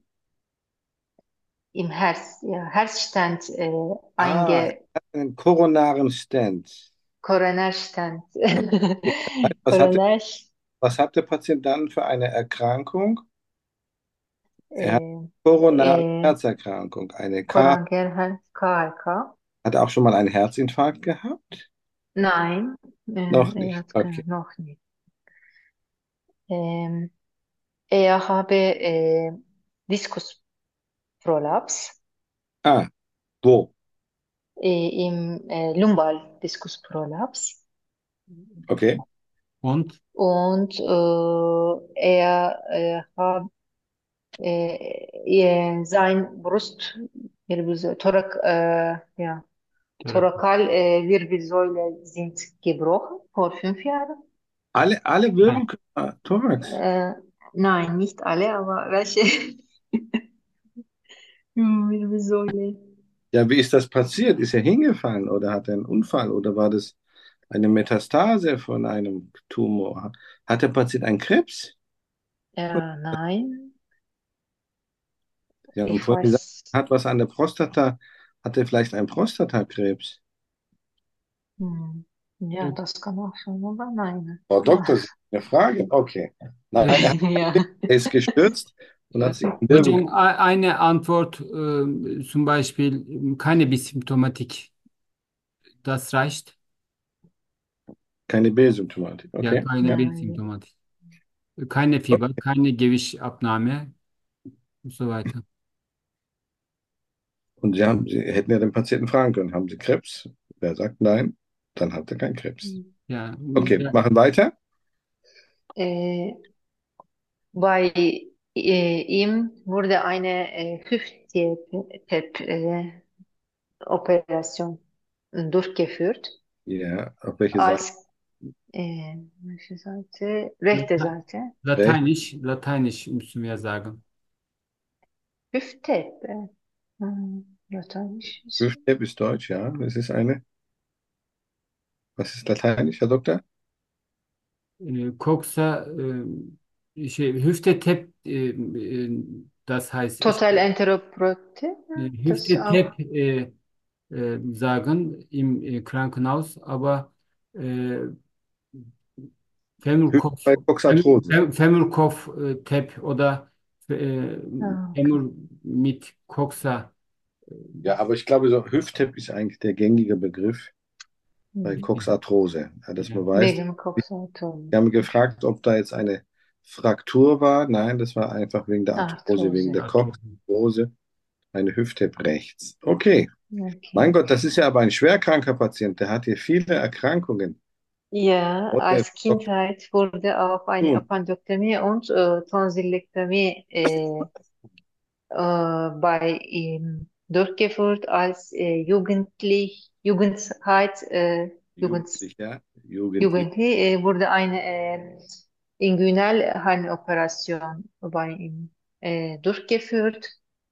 im Herz, ja, Herzstand äh, Ah, einge einen koronaren Stent. Coronarstand. Was hat der, Coronar was hat der Patient dann für eine Erkrankung? Er hat äh, koronare äh, Herzerkrankung, eine K. Koronarherz K R K. Hat er auch schon mal einen Herzinfarkt gehabt? Nein, Noch äh, er nicht. hat Okay. keine, noch nicht. Ähm, er habe äh, Diskusprolaps Ah, wo? äh, im äh, Lumbal-Diskusprolaps Okay. Und und äh, er äh, hat äh, äh, sein Brustwirbelsäule, Thorak, äh, ja, äh, Thorakalwirbelsäule sind gebrochen vor fünf Jahren. Alle, alle nein. Wirbelkörper, Thorax. Äh, nein, nicht alle, aber welche Wirbelsäule? Ja, wie ist das passiert? Ist er hingefallen oder hat er einen Unfall oder war das eine Metastase von einem Tumor? Hat der Patient einen Krebs? Äh, nein, Ja, und ich vorhin gesagt, weiß. hat was an der Prostata, hat er vielleicht einen Prostatakrebs? Hm. Ja, das kann auch sein, aber nein. Frau Ja. Doktor, Sie haben eine Frage? Okay. Nein, er Ja. er ist gestürzt und hat sich den Wirbel, Hocam, a- eine Antwort, äh, zum Beispiel keine Symptomatik, das reicht. keine B-Symptomatik. Ja, Okay. keine Ja. Nein. Symptomatik. Keine Fieber, keine Gewichtsabnahme und so weiter. Und Sie haben, Sie hätten ja den Patienten fragen können, haben Sie Krebs? Wer sagt nein, dann hat er keinen Krebs. Ja, Okay, ja, machen weiter. Äh, bei äh, ihm wurde eine äh, Hüft-Operation durchgeführt. Ja, auf welche Seite? Als äh, welche Seite? Rechte Late- Seite. Rechts. Lateinisch, Lateinisch müssen wir sagen. Hüfte. Äh, hm, Lateinisch. ist- Hüftheb ist Deutsch, ja. Das ist eine. Was ist Lateinisch, Herr Doktor? Äh, Coxa, äh, şey, Hüftetep, äh, äh, das heißt, ich, Total Enteroprote. äh, Das auch. Hüftetep äh, äh, sagen im äh, Krankenhaus, aber äh, Hüft Femurkov, bei Fem, Coxarthrose. Fem- Femurkov äh, Tep oder äh, Ah, okay. Femur mit Coxa. Ja, aber ich glaube, so Hüft-Tep ist eigentlich der gängige Begriff bei Mhm. Coxarthrose. Ja, dass man weiß, Wegen wir haben Coxatom. gefragt, ob da jetzt eine Fraktur war. Nein, das war einfach wegen der Arthrose, wegen Arthrose. der Arthro- Coxarthrose, eine Hüft-Tep rechts. Okay, mein Okay. Gott, das ist ja aber ein schwerkranker Patient, der hat hier viele Erkrankungen. Ja, Und der als Kindheit wurde auch eine Doktor, Appendektomie und äh, Tonsillektomie äh, äh, bei ihm durchgeführt. Als äh, Jugendlich, Jugendzeit, äh, Jugend, Jugendlicher, Jugendlich. Jugendlich äh, wurde eine äh, Inguinalhirnoperation bei ihm äh, durchgeführt.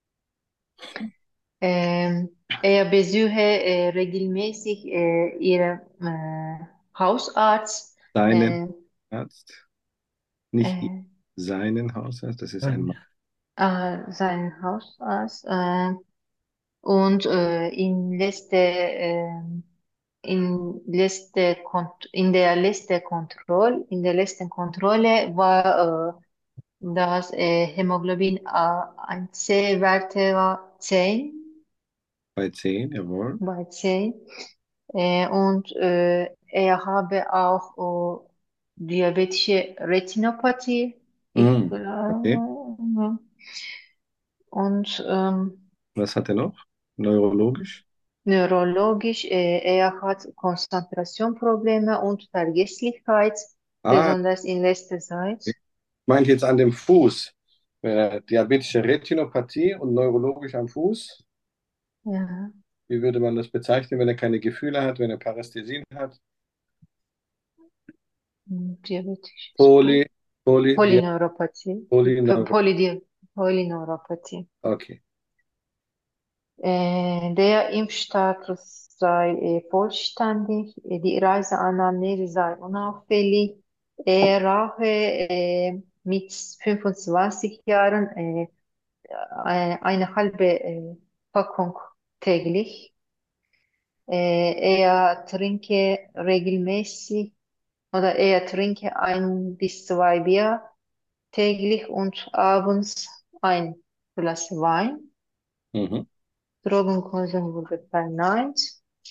Ähm, er besuche äh, regelmäßig äh, ihren äh, Hausarzt. Seinen Äh, Arzt, nicht ihn, äh, seinen Hausarzt, das ist ein Mann. äh, seinen Hausarzt äh, und äh, in letzter äh, in letzter Kont in der letzten Kontrolle in der letzten Kontrolle war äh, das äh, Hämoglobin A eins C-Werte war zehn Bei zehn, jawohl. bei zehn äh, und äh, er habe auch äh, diabetische Retinopathie, ich Mhm. Okay. glaube, und ähm, Was hat er noch? Neurologisch? neurologisch, äh, er hat Konzentrationprobleme und Vergesslichkeit, Ah, besonders in letzter Zeit. ich meinte jetzt an dem Fuß. Äh, diabetische Retinopathie und neurologisch am Fuß. Ja, Wie würde man das bezeichnen, wenn er keine Gefühle hat, wenn er Parästhesien hat? hm, diabetisches Poly, Pro- Poly, dia, Polyneuropathie, P- Polyneuro. Polydi- Polyneuropathie. Okay. Äh, der Impfstatus sei äh, vollständig, äh, die Reiseanamnese sei unauffällig, er rauche äh, mit fünfundzwanzig Jahren äh, eine, eine halbe äh, Packung täglich. Äh, er trinke regelmäßig oder er trinke ein bis zwei Bier täglich und abends ein Glas Wein. Mhm. Drogenkonsum wurde verneint.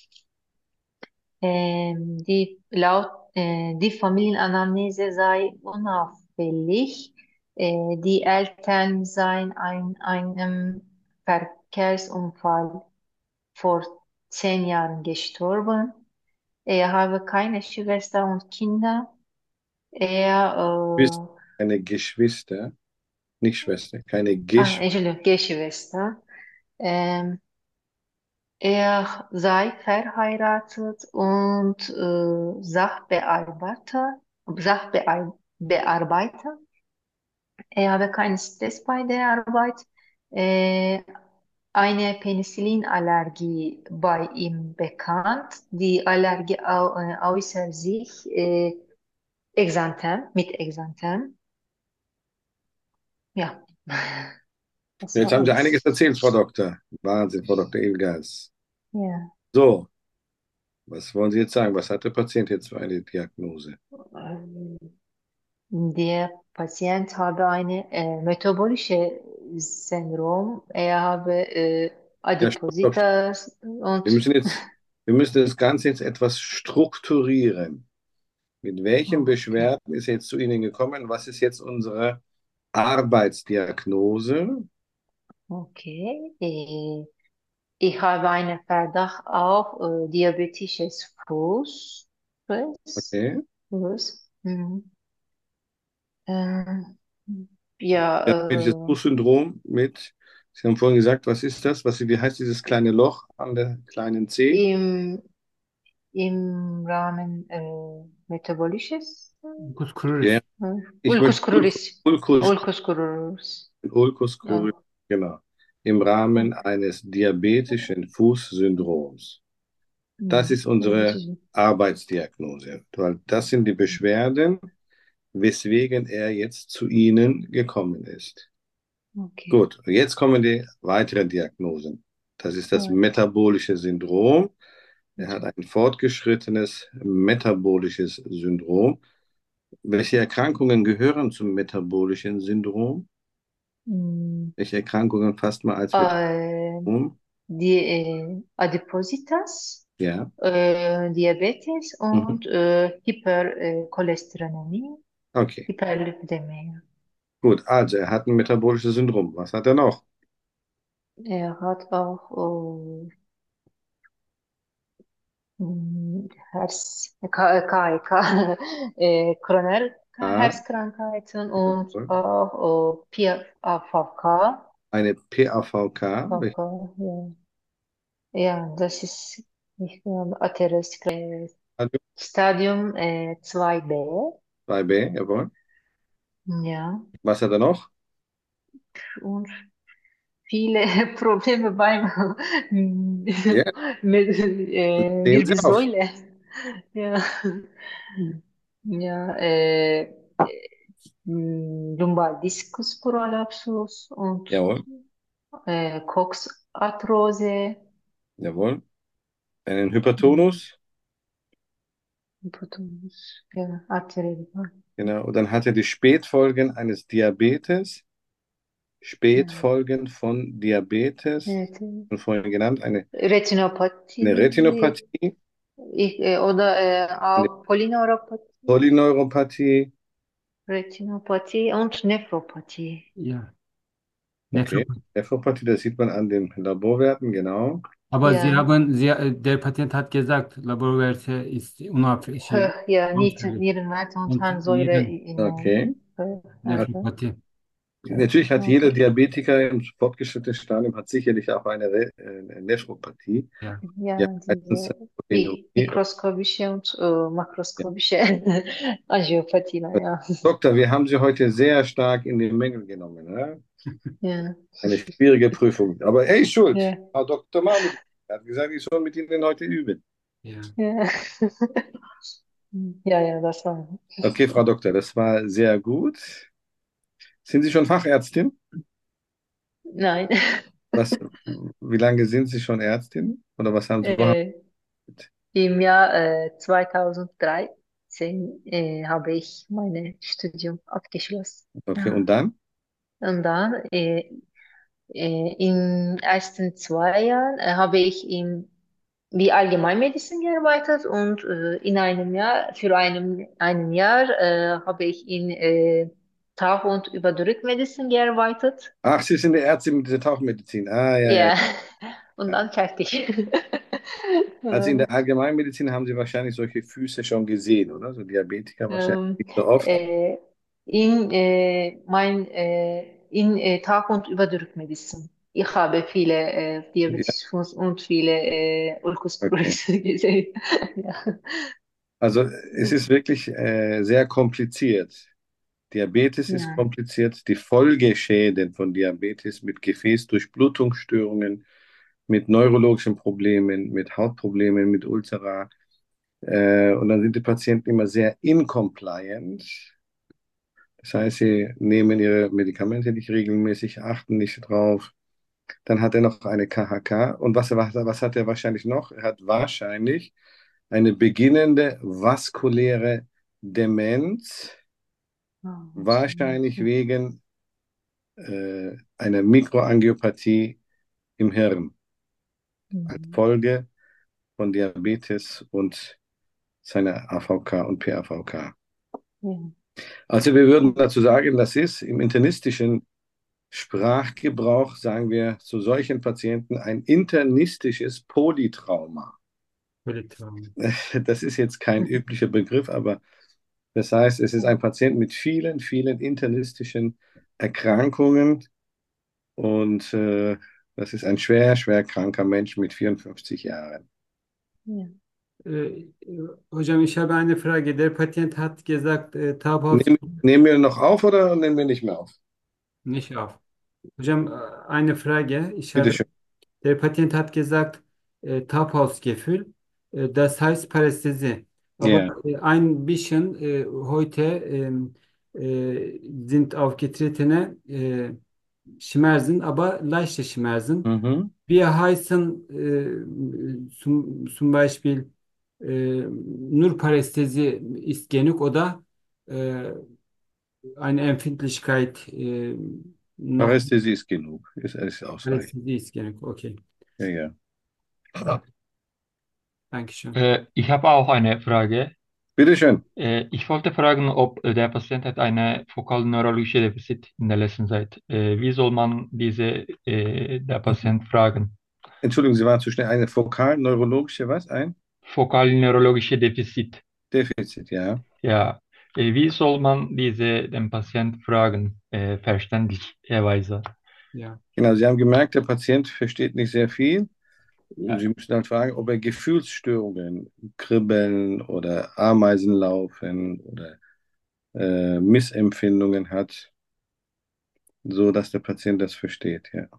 Ähm, die, laut, äh, die Familienanamnese sei unauffällig. Äh, die Eltern seien in einem Verkehrsunfall vor zehn Jahren gestorben. Er habe keine Schwester und Kinder. Wisst, Er, keine Geschwister, nicht Schwester, keine äh, ah, Geschwister. Entschuldigung, Geschwister. Ähm, Er sei verheiratet und äh, Sachbearbeiter, Sachbearbeiter. Er habe keinen Stress bei der Arbeit. Äh, eine Penicillinallergie bei ihm bekannt. Die Allergie au äh, äußert sich äh, Exanthem, mit Exanthem. Ja, das Jetzt war haben Sie einiges alles. erzählt, Frau Doktor. Wahnsinn, Frau Doktor Ehlgeist. Ja. So, was wollen Sie jetzt sagen? Was hat der Patient jetzt für eine Diagnose? Ähm, Der Patient habe eine äh, metabolische Syndrom. Er habe äh, Ja, stopp, stopp, stopp. Adipositas Wir und müssen jetzt, wir müssen das Ganze jetzt etwas strukturieren. Mit welchen okay, Beschwerden ist er jetzt zu Ihnen gekommen? Was ist jetzt unsere Arbeitsdiagnose? okay. Äh, ich habe einen Verdacht auf äh, diabetisches Fuß. Fuß. Okay. Fuß. Mhm. Äh, ja, Diabetisches äh, Fußsyndrom mit, Sie haben vorhin gesagt, was ist das? Was, wie heißt dieses kleine Loch an der kleinen C? im, im Rahmen äh, metabolisches Ja, Muskulös. äh, ich möchte Ulcus cruris. Ulkus, Ulcus cruris. Ulkus Ja. Curiae, genau, im Rahmen eines diabetischen Fußsyndroms. Das Mhm. ist unsere Diabetes. Arbeitsdiagnose, weil das sind die Beschwerden, weswegen er jetzt zu Ihnen gekommen ist. Okay. Gut, jetzt kommen die weiteren Diagnosen. Das ist das Ja. metabolische Syndrom. Er hat ein fortgeschrittenes metabolisches Syndrom. Welche Erkrankungen gehören zum metabolischen Syndrom? Mm, Welche Erkrankungen fasst man als äh, Syndrom? die äh, Adipositas, Ja, äh, Diabetes mhm. und äh, Hypercholesterinämie, Okay, Hyperlipidemie. gut. Also er hat ein metabolisches Syndrom. Was hat er noch? Er hat auch äh, mm, Herz, K, K, K, äh, Coronel A, Herzkrankheiten und jawohl. auch äh, P V K. Eine P A V K, V welche K, ja. Ja, das ist nicht nur Atherosklerosis. Stadium? Stadium äh, zwei b. zwei b, jawohl. Ja, Was hat er noch? und viele Probleme beim Ja, mit, äh, sehen Sie auf. Wirbelsäule. Ja, ja, äh, Lumbaldiskusprolapsus und Jawohl, äh, Coxarthrose, jawohl. Einen hm, Hypertonus. Hypotonus, ja, Arterie, Genau. Und dann hat er die Spätfolgen eines Diabetes. ja, Spätfolgen von Diabetes. ja, Und vorhin genannt, eine, eine Retinopathie, Retinopathie, ich, äh, oder äh, eine auch Polyneuropathie, Polyneuropathie. Retinopathie und Nephropathie. Ja, Okay. Nephropathie. Nephropathie, das sieht man an den Laborwerten, genau. Aber Sie Ja, haben, Sie, äh, der Patient hat gesagt, Laborwerte ist unauffällig, Höh, ja, Nieten- unauffällig. Nierenwerte und Und Harnsäure, jeder ja, Okay. Höh, Also, okay, Nephropathie. natürlich hat jeder okay. Diabetiker im fortgeschrittenen Stadium hat sicherlich auch eine, Re äh, Nephropathie. Ja. Ja, Ja, meistens diese Mi Proteinurie. mikroskopische und äh, Ja. makroskopische Angiopathie, ja. Doktor, wir haben Sie heute sehr stark in die Menge genommen. Ne? Ja, Eine schwierige Prüfung. Aber er ist schuld. ja, Frau Doktor Mahmoud hat gesagt, ich soll mit Ihnen heute üben. Ja. ja. Ja, ja, das war. Okay, Frau Doktor, das war sehr gut. Sind Sie schon Fachärztin? Nein. Was, wie lange sind Sie schon Ärztin? Oder was haben Sie vorher? Äh, Im Jahr äh, zweitausenddreizehn äh, habe ich mein Studium abgeschlossen. Okay, und Ja. dann? Und dann äh, äh, in den ersten zwei Jahren äh, habe ich in wie Allgemeinmedizin gearbeitet und äh, in einem Jahr, für einem, einem Jahr äh, habe ich in äh, Tauch- und Überdruckmedizin gearbeitet. Ach, Sie sind die Ärztin mit der Tauchmedizin. Ah, ja, ja, Ja, und ja. dann fertig. Also in Ähm, der Allgemeinmedizin haben Sie wahrscheinlich solche Füße schon gesehen, oder? So Diabetiker wahrscheinlich ähm, nicht so oft. äh, in äh, mein äh, in äh, Tauch- und Überdruckmedizin. Ich habe viele äh, Ja, Diabetes Fuß und viele äh, okay. Ulkusprojekte gesehen. Ja. Also es ist wirklich äh, sehr kompliziert. Diabetes ist Ja. kompliziert. Die Folgeschäden von Diabetes mit Gefäßdurchblutungsstörungen, mit neurologischen Problemen, mit Hautproblemen, mit Ulzera. Äh, und dann sind die Patienten immer sehr incompliant. Das heißt, sie nehmen ihre Medikamente nicht regelmäßig, achten nicht drauf. Dann hat er noch eine K H K. Und was, was, was hat er wahrscheinlich noch? Er hat wahrscheinlich eine beginnende vaskuläre Demenz, Oh, so. wahrscheinlich wegen äh, einer Mikroangiopathie im Hirn als Mhm. Folge von Diabetes und seiner A V K und P A V K. Ja. Also wir würden dazu sagen, das ist im internistischen Sprachgebrauch, sagen wir zu solchen Patienten ein internistisches Polytrauma. Polytraum. Das ist jetzt kein üblicher Begriff, aber das heißt, es ist ein Patient mit vielen, vielen internistischen Erkrankungen und äh, das ist ein schwer, schwer kranker Mensch mit vierundfünfzig Jahren. Ja. Äh, Hocam, ich habe eine Frage. Der Patient hat gesagt, äh, Taubhaus Nehmen, nehmen wir noch auf oder nehmen wir nicht mehr auf? nicht auf. Hocam, äh, eine Frage. Ich Bitte habe, schön. der Patient hat gesagt, äh, Taubhausgefühl. Äh, das heißt Parästhesie. Aber Ja. äh, ein bisschen äh, heute ähm, äh, sind aufgetretene äh, Schmerzen, aber leichte Schmerzen. Mhm. Wir heißen e, zum, zum Beispiel e, nur Parästhesi ist genug oder äh, eine Empfindlichkeit äh, noch Parästhesie ist genug, ist, ist ausreichend. Anästhesie ist genug. Okay, Ja, ja. Dankeschön. Äh, ich habe auch eine Frage. Bitteschön. Äh, ich wollte fragen, ob äh, der Patient hat eine fokalneurologische Defizit in der letzten Zeit. Äh, wie soll man diese äh, der Patient fragen? Entschuldigung, Sie waren zu schnell. Eine fokal-neurologische, was? Ein Fokalneurologische Defizit. Defizit, ja. Ja. Äh, wie soll man diese dem Patient fragen? Äh, verständlicherweise. Ja. Genau, Sie haben gemerkt, der Patient versteht nicht sehr viel. Ja. Sie müssen dann fragen, ob er Gefühlsstörungen, Kribbeln oder Ameisenlaufen oder äh, Missempfindungen hat, so dass der Patient das versteht, ja.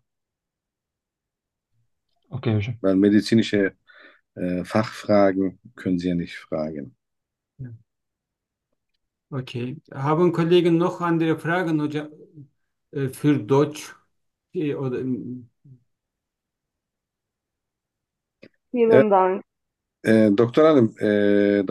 Okay, hocam. Weil medizinische äh, Fachfragen können Sie ja nicht fragen. Ja. Okay. Haben Kollegen noch andere Fragen hocam, äh, für Deutsch? Äh, Oder, ähm, Äh, Vielen Dank. äh, Doktor Hanım, äh,